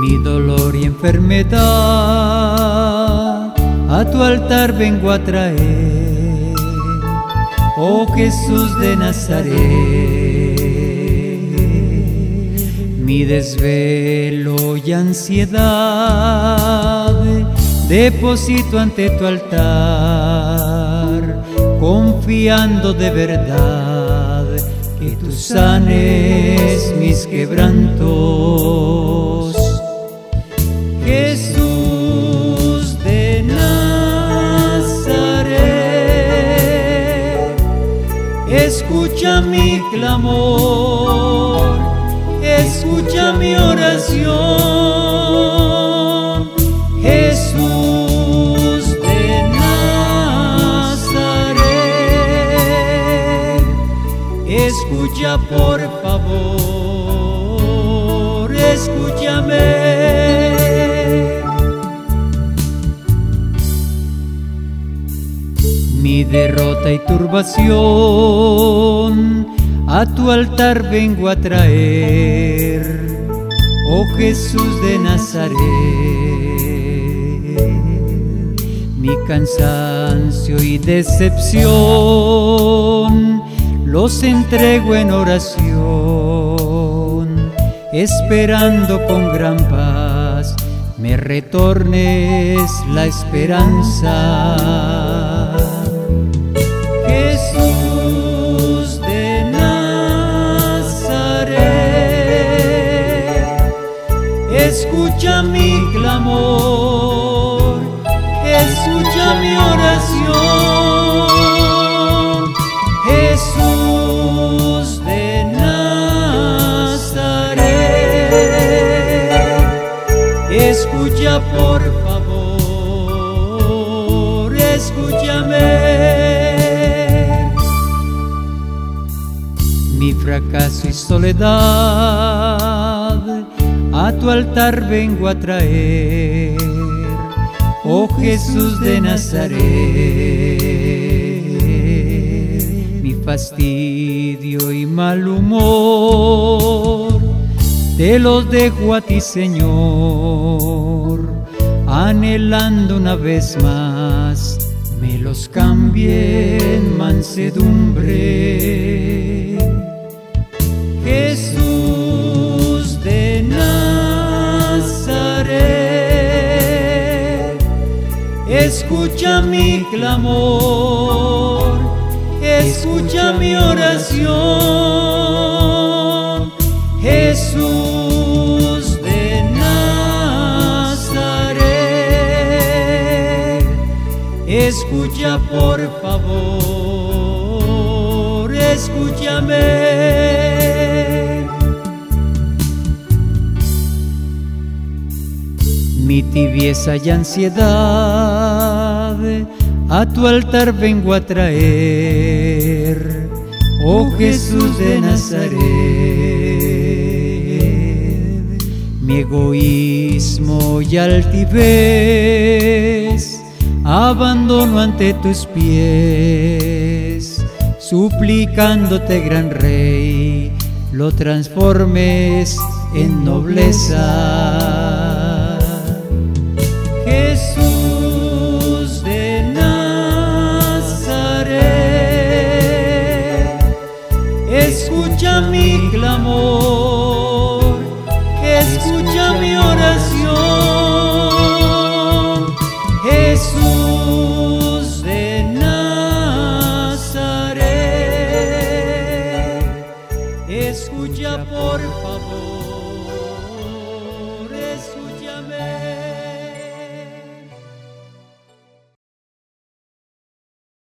Mi dolor y enfermedad a tu altar vengo a traer, oh Jesús de Nazaret. Mi desvelo y ansiedad deposito ante tu altar, confiando de verdad que tú sanes mis quebrantos. Jesús de Nazaret, escucha mi clamor, escucha mi oración. Jesús de Nazaret, escucha por favor, escúchame. Mi derrota y turbación a tu altar vengo a traer, oh Jesús de Nazaret. Mi cansancio y decepción los entrego en oración, esperando con gran paz me retornes la esperanza. Jesús de Nazaret, escucha mi clamor, escucha mi oración. Jesús de Nazaret, escucha por favor, escúchame. Mi fracaso y soledad a tu altar vengo a traer, oh Jesús de Nazaret. Mi fastidio y mal humor te los dejo a ti, Señor, anhelando una vez más me los cambie en mansedumbre. Jesús de Nazaret, escucha mi clamor, escucha mi oración. Jesús de Nazaret, escucha por favor, escúchame. Mi tibieza y ansiedad a tu altar vengo a traer, oh Jesús de Nazaret. Mi egoísmo y altivez abandono ante tus pies, suplicándote, gran Rey, lo transformes en nobleza. Jesús de Nazaret, escucha mi clamor, escucha mi oración. Jesús de Nazaret, escucha por favor.